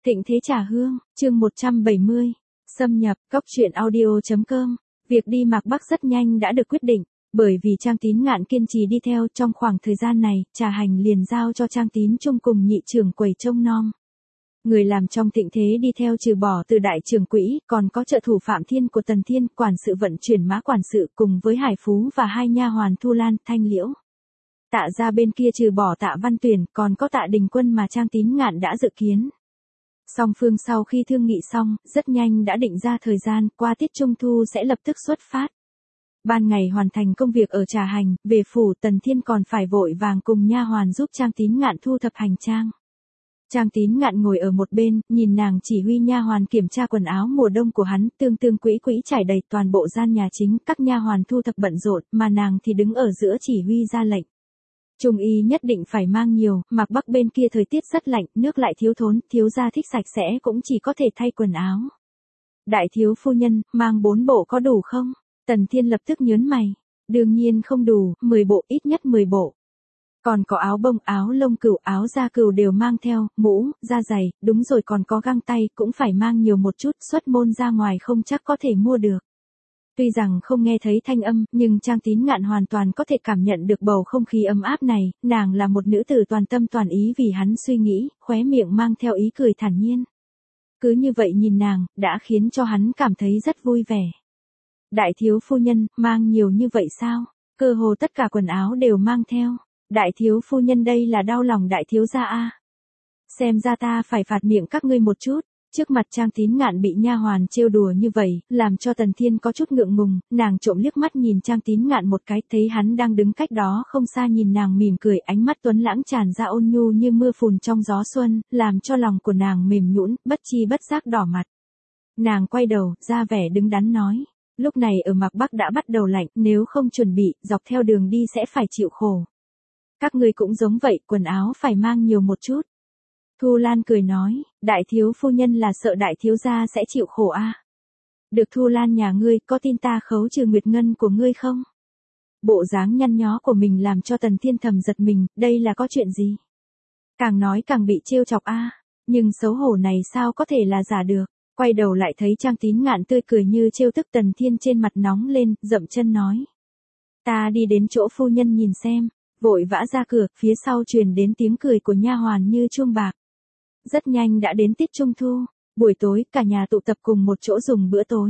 Thịnh Thế Trà Hương, chương 170. Xâm nhập, Cóc Truyện Audio.com. Việc đi Mạc Bắc rất nhanh đã được quyết định, bởi vì Trang Tín Ngạn kiên trì đi theo. Trong khoảng thời gian này, Trà Hành liền giao cho Trang Tín Trung cùng nhị trưởng quầy trông nom. Người làm trong Thịnh Thế đi theo trừ bỏ từ đại trưởng quỹ, còn có trợ thủ Phạm Thiên của Tần Thiên, quản sự vận chuyển mã quản sự cùng với Hải Phú và hai nha hoàn Thu Lan, Thanh Liễu. Tạ ra bên kia trừ bỏ Tạ Văn Tuyển, còn có Tạ Đình Quân mà Trang Tín Ngạn đã dự kiến. Song phương sau khi thương nghị xong, rất nhanh đã định ra thời gian, qua tiết trung thu sẽ lập tức xuất phát. Ban ngày hoàn thành công việc ở Trà Hành, về phủ Tần Thiên còn phải vội vàng cùng nha hoàn giúp Trang Tín Ngạn thu thập hành trang. Trang Tín Ngạn ngồi ở một bên, nhìn nàng chỉ huy nha hoàn kiểm tra quần áo mùa đông của hắn, tương quỹ trải đầy toàn bộ gian nhà chính, các nha hoàn thu thập bận rộn, mà nàng thì đứng ở giữa chỉ huy ra lệnh. Trung y nhất định phải mang nhiều, Mạc Bắc bên kia thời tiết rất lạnh, nước lại thiếu thốn, thiếu gia thích sạch sẽ cũng chỉ có thể thay quần áo. Đại thiếu phu nhân, mang 4 bộ có đủ không? Tần Thiên lập tức nhớn mày. Đương nhiên không đủ, 10 bộ, ít nhất 10 bộ. Còn có áo bông, áo lông cừu, áo da cừu đều mang theo, mũ, da giày, đúng rồi, còn có găng tay, cũng phải mang nhiều một chút, xuất môn ra ngoài không chắc có thể mua được. Tuy rằng không nghe thấy thanh âm, nhưng Trang Tín Ngạn hoàn toàn có thể cảm nhận được bầu không khí ấm áp này, nàng là một nữ tử toàn tâm toàn ý vì hắn suy nghĩ, khóe miệng mang theo ý cười thản nhiên. Cứ như vậy nhìn nàng, đã khiến cho hắn cảm thấy rất vui vẻ. Đại thiếu phu nhân, mang nhiều như vậy sao? Cơ hồ tất cả quần áo đều mang theo. Đại thiếu phu nhân đây là đau lòng đại thiếu gia a. Xem ra ta phải phạt miệng các ngươi một chút. Trước mặt Trang Tín Ngạn bị nha hoàn trêu đùa như vậy, làm cho Tần Thiên có chút ngượng ngùng, nàng trộm liếc mắt nhìn Trang Tín Ngạn một cái, thấy hắn đang đứng cách đó không xa nhìn nàng mỉm cười, ánh mắt tuấn lãng tràn ra ôn nhu như mưa phùn trong gió xuân, làm cho lòng của nàng mềm nhũn, bất chi bất giác đỏ mặt. Nàng quay đầu, ra vẻ đứng đắn nói, lúc này ở Mạc Bắc đã bắt đầu lạnh, nếu không chuẩn bị, dọc theo đường đi sẽ phải chịu khổ. Các ngươi cũng giống vậy, quần áo phải mang nhiều một chút. Thu Lan cười nói, đại thiếu phu nhân là sợ đại thiếu gia sẽ chịu khổ a. Được Thu Lan nhà ngươi, có tin ta khấu trừ nguyệt ngân của ngươi không? Bộ dáng nhăn nhó của mình làm cho Tần Thiên thầm giật mình, đây là có chuyện gì? Càng nói càng bị trêu chọc a, nhưng xấu hổ này sao có thể là giả được? Quay đầu lại thấy Trang Tín Ngạn tươi cười như trêu tức, Tần Thiên trên mặt nóng lên, dậm chân nói. Ta đi đến chỗ phu nhân nhìn xem, vội vã ra cửa, phía sau truyền đến tiếng cười của nha hoàn như chuông bạc. Rất nhanh đã đến tiết trung thu, buổi tối cả nhà tụ tập cùng một chỗ dùng bữa tối.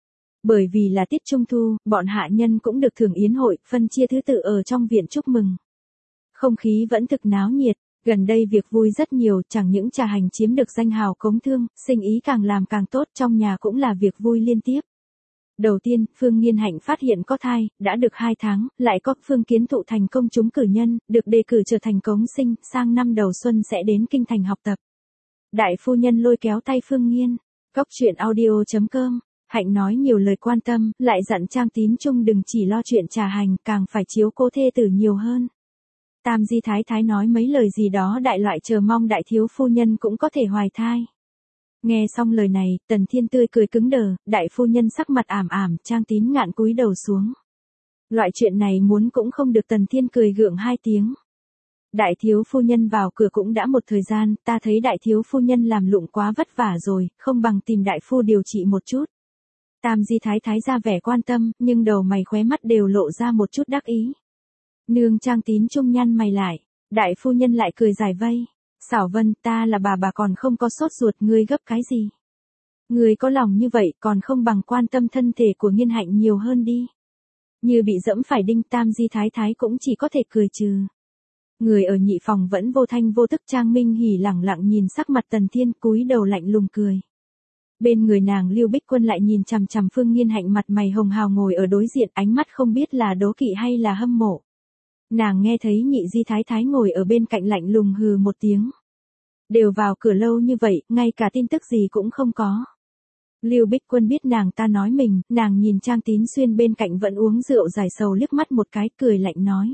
Bởi vì là tiết trung thu, bọn hạ nhân cũng được thưởng yến hội, phân chia thứ tự ở trong viện chúc mừng. Không khí vẫn thực náo nhiệt, gần đây việc vui rất nhiều, chẳng những Trà Hành chiếm được danh hào cống thương, sinh ý càng làm càng tốt, trong nhà cũng là việc vui liên tiếp. Đầu tiên, Phương Nghiên Hạnh phát hiện có thai, đã được 2 tháng, lại có Phương Kiến Thụ thành công trúng cử nhân, được đề cử trở thành cống sinh, sang năm đầu xuân sẽ đến kinh thành học tập. Đại phu nhân lôi kéo tay Phương Nghiên. Cóc Truyện Audio.com. Hạnh nói nhiều lời quan tâm, lại dặn Trang Tín Trung đừng chỉ lo chuyện Trà Hành, càng phải chiếu cố thê tử nhiều hơn. Tam Di Thái Thái nói mấy lời gì đó đại loại chờ mong đại thiếu phu nhân cũng có thể hoài thai. Nghe xong lời này, Tần Thiên tươi cười cứng đờ, đại phu nhân sắc mặt ảm ảm, Trang Tín Ngạn cúi đầu xuống. Loại chuyện này muốn cũng không được, Tần Thiên cười gượng 2 tiếng. Đại thiếu phu nhân vào cửa cũng đã một thời gian, ta thấy đại thiếu phu nhân làm lụng quá vất vả rồi, không bằng tìm đại phu điều trị một chút. Tam Di Thái Thái ra vẻ quan tâm, nhưng đầu mày khóe mắt đều lộ ra một chút đắc ý. Nương Trang Tín Trung nhăn mày lại, đại phu nhân lại cười giải vây. Xảo Vân, ta là bà còn không có sốt ruột, ngươi gấp cái gì? Ngươi có lòng như vậy còn không bằng quan tâm thân thể của Nghiên Hạnh nhiều hơn đi. Như bị dẫm phải đinh, Tam Di Thái Thái cũng chỉ có thể cười trừ. Người ở nhị phòng vẫn vô thanh vô tức, Trang Minh Hỉ lẳng lặng nhìn sắc mặt Tần Thiên, cúi đầu lạnh lùng cười. Bên người nàng Lưu Bích Quân lại nhìn chằm chằm Phương Nghiên Hạnh, mặt mày hồng hào ngồi ở đối diện, ánh mắt không biết là đố kỵ hay là hâm mộ. Nàng nghe thấy nhị Di Thái Thái ngồi ở bên cạnh lạnh lùng hừ một tiếng. Đều vào cửa lâu như vậy, ngay cả tin tức gì cũng không có. Lưu Bích Quân biết nàng ta nói mình, nàng nhìn Trang Tín Xuyên bên cạnh vẫn uống rượu giải sầu liếc mắt một cái, cười lạnh nói.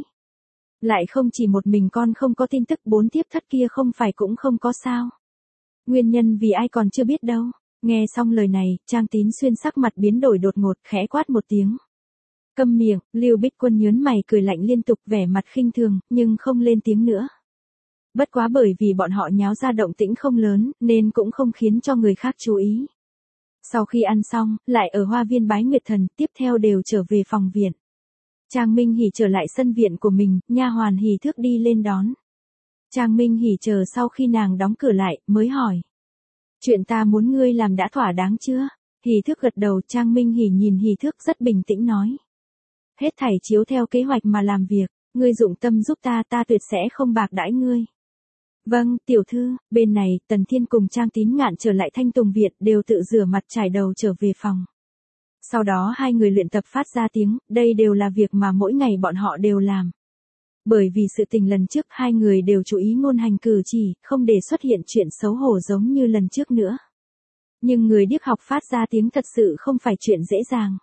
Lại không chỉ một mình con không có tin tức, 4 thiếp thất kia không phải cũng không có sao. Nguyên nhân vì ai còn chưa biết đâu. Nghe xong lời này, Trang Tín Xuyên sắc mặt biến đổi đột ngột, khẽ quát một tiếng. Câm miệng, Lưu Bích Quân nhớn mày cười lạnh liên tục, vẻ mặt khinh thường, nhưng không lên tiếng nữa. Bất quá bởi vì bọn họ nháo ra động tĩnh không lớn, nên cũng không khiến cho người khác chú ý. Sau khi ăn xong, lại ở hoa viên bái nguyệt thần, tiếp theo đều trở về phòng viện. Trang Minh Hỉ trở lại sân viện của mình, nha hoàn Hỉ Thước đi lên đón. Trang Minh Hỉ chờ sau khi nàng đóng cửa lại, mới hỏi. Chuyện ta muốn ngươi làm đã thỏa đáng chưa? Hỉ Thước gật đầu, Trang Minh Hỉ nhìn Hỉ Thước rất bình tĩnh nói. Hết thảy chiếu theo kế hoạch mà làm việc, ngươi dụng tâm giúp ta, ta tuyệt sẽ không bạc đãi ngươi. Vâng, tiểu thư. Bên này, Tần Thiên cùng Trang Tín Ngạn trở lại Thanh Tùng Viện, đều tự rửa mặt trải đầu trở về phòng. Sau đó hai người luyện tập phát ra tiếng, đây đều là việc mà mỗi ngày bọn họ đều làm. Bởi vì sự tình lần trước hai người đều chú ý ngôn hành cử chỉ, không để xuất hiện chuyện xấu hổ giống như lần trước nữa. Nhưng người điếc học phát ra tiếng thật sự không phải chuyện dễ dàng.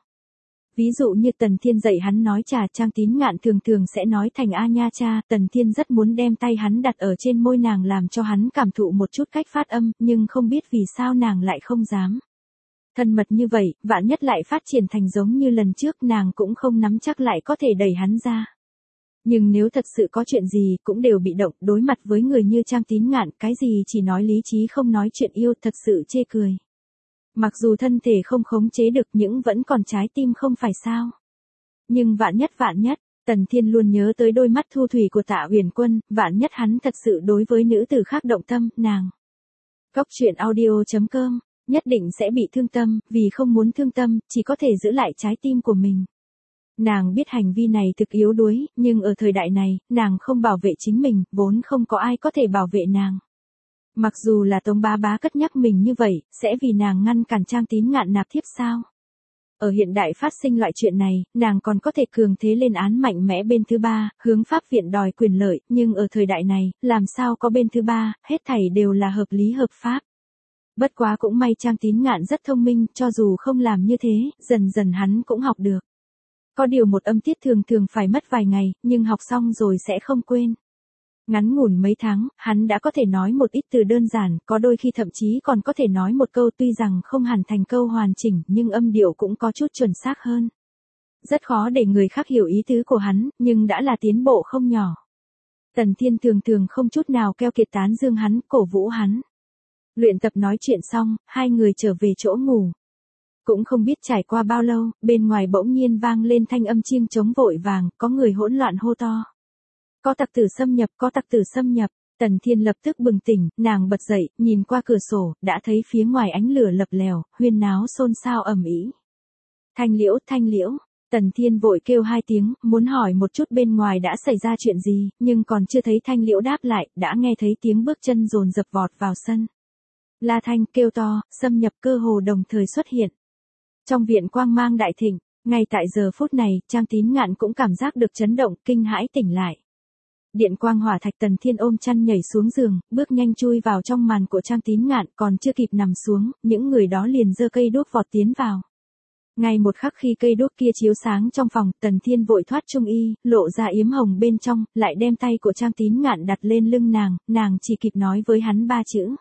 Ví dụ như Tần Thiên dạy hắn nói trà, Trang Tín Ngạn thường thường sẽ nói thành a nha cha, Tần Thiên rất muốn đem tay hắn đặt ở trên môi nàng làm cho hắn cảm thụ một chút cách phát âm, nhưng không biết vì sao nàng lại không dám. Thân mật như vậy, vạn nhất lại phát triển thành giống như lần trước, nàng cũng không nắm chắc lại có thể đẩy hắn ra. Nhưng nếu thật sự có chuyện gì, cũng đều bị động, đối mặt với người như Trang Tín Ngạn, cái gì chỉ nói lý trí không nói chuyện yêu, thật sự chê cười. Mặc dù thân thể không khống chế được nhưng vẫn còn trái tim không phải sao. Nhưng vạn nhất, Tần Thiên luôn nhớ tới đôi mắt thu thủy của Tạ Uyển Quân, vạn nhất hắn thật sự đối với nữ tử khác động tâm, nàng. Cốc truyện audio.com, nhất định sẽ bị thương tâm, vì không muốn thương tâm, chỉ có thể giữ lại trái tim của mình. Nàng biết hành vi này thực yếu đuối, nhưng ở thời đại này, nàng không bảo vệ chính mình, vốn không có ai có thể bảo vệ nàng. Mặc dù là Tống Bá Bá cất nhắc mình như vậy, sẽ vì nàng ngăn cản Trang Tín Ngạn nạp thiếp sao? Ở hiện đại phát sinh loại chuyện này, nàng còn có thể cường thế lên án mạnh mẽ bên thứ ba, hướng pháp viện đòi quyền lợi, nhưng ở thời đại này, làm sao có bên thứ ba, hết thảy đều là hợp lý hợp pháp. Bất quá cũng may Trang Tín Ngạn rất thông minh, cho dù không làm như thế, dần dần hắn cũng học được. Có điều một âm tiết thường thường phải mất vài ngày, nhưng học xong rồi sẽ không quên. Ngắn ngủn mấy tháng, hắn đã có thể nói một ít từ đơn giản, có đôi khi thậm chí còn có thể nói một câu tuy rằng không hẳn thành câu hoàn chỉnh, nhưng âm điệu cũng có chút chuẩn xác hơn. Rất khó để người khác hiểu ý tứ của hắn, nhưng đã là tiến bộ không nhỏ. Tần Thiên thường thường không chút nào keo kiệt tán dương hắn, cổ vũ hắn. Luyện tập nói chuyện xong, hai người trở về chỗ ngủ. Cũng không biết trải qua bao lâu, bên ngoài bỗng nhiên vang lên thanh âm chiêng trống vội vàng, có người hỗn loạn hô to. Có tặc tử xâm nhập, có tặc tử xâm nhập. Tần Thiên lập tức bừng tỉnh, nàng bật dậy, nhìn qua cửa sổ, đã thấy phía ngoài ánh lửa lập lèo, huyên náo xôn xao ầm ĩ. Thanh Liễu, Tần Thiên vội kêu hai tiếng, muốn hỏi một chút bên ngoài đã xảy ra chuyện gì, nhưng còn chưa thấy Thanh Liễu đáp lại, đã nghe thấy tiếng bước chân dồn dập vọt vào sân. La Thanh kêu to, xâm nhập cơ hồ đồng thời xuất hiện. Trong viện quang mang đại thịnh, ngay tại giờ phút này, Trang Tín Ngạn cũng cảm giác được chấn động, kinh hãi tỉnh lại. Điện quang hỏa thạch, Tần Thiên ôm chăn nhảy xuống giường, bước nhanh chui vào trong màn của Trang Tín Ngạn, còn chưa kịp nằm xuống, những người đó liền giơ cây đuốc vọt tiến vào. Ngay một khắc khi cây đuốc kia chiếu sáng trong phòng, Tần Thiên vội thoát trung y, lộ ra yếm hồng bên trong, lại đem tay của Trang Tín Ngạn đặt lên lưng nàng chỉ kịp nói với hắn ba chữ.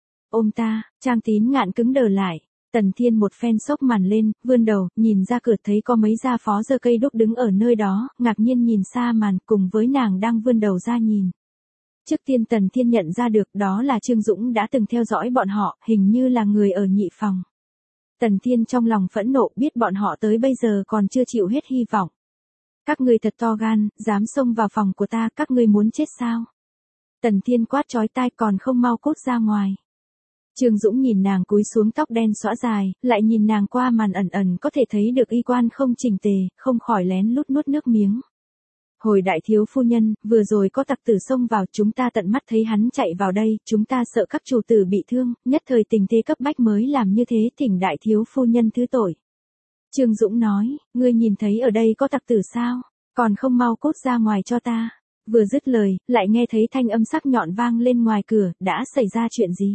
Ôm ta. Trang Tín Ngạn cứng đờ lại. Tần Thiên một phen xốc màn lên, vươn đầu, nhìn ra cửa thấy có mấy gia phó giơ cây đuốc đứng ở nơi đó, ngạc nhiên nhìn xa màn cùng với nàng đang vươn đầu ra nhìn. Trước tiên Tần Thiên nhận ra được đó là Trương Dũng đã từng theo dõi bọn họ, hình như là người ở nhị phòng. Tần Thiên trong lòng phẫn nộ, biết bọn họ tới bây giờ còn chưa chịu hết hy vọng. Các ngươi thật to gan, dám xông vào phòng của ta, các ngươi muốn chết sao? Tần Thiên quát chói tai, còn không mau cút ra ngoài. Trương Dũng nhìn nàng cúi xuống tóc đen xõa dài, lại nhìn nàng qua màn ẩn ẩn có thể thấy được y quan không chỉnh tề, không khỏi lén lút nuốt nước miếng. Hồi đại thiếu phu nhân, vừa rồi có tặc tử xông vào, chúng ta tận mắt thấy hắn chạy vào đây, chúng ta sợ các chủ tử bị thương, nhất thời tình thế cấp bách mới làm như thế, thỉnh đại thiếu phu nhân thứ tội. Trương Dũng nói, ngươi nhìn thấy ở đây có tặc tử sao, còn không mau cút ra ngoài cho ta. Vừa dứt lời, lại nghe thấy thanh âm sắc nhọn vang lên ngoài cửa, đã xảy ra chuyện gì?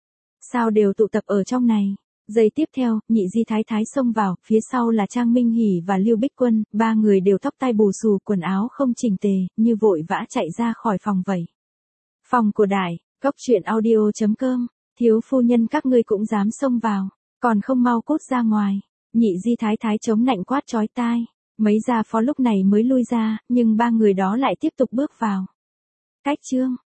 Sao đều tụ tập ở trong này? Giây tiếp theo, nhị di thái thái xông vào, phía sau là Trang Minh Hỉ và Lưu Bích Quân, ba người đều tóc tai bù xù, quần áo không chỉnh tề, như vội vã chạy ra khỏi phòng vậy. Phòng của đại, cốc truyện audio.com, thiếu phu nhân các ngươi cũng dám xông vào, còn không mau cút ra ngoài. Nhị di thái thái chống nạnh quát chói tai, mấy gia phó lúc này mới lui ra, nhưng ba người đó lại tiếp tục bước vào. Cách chương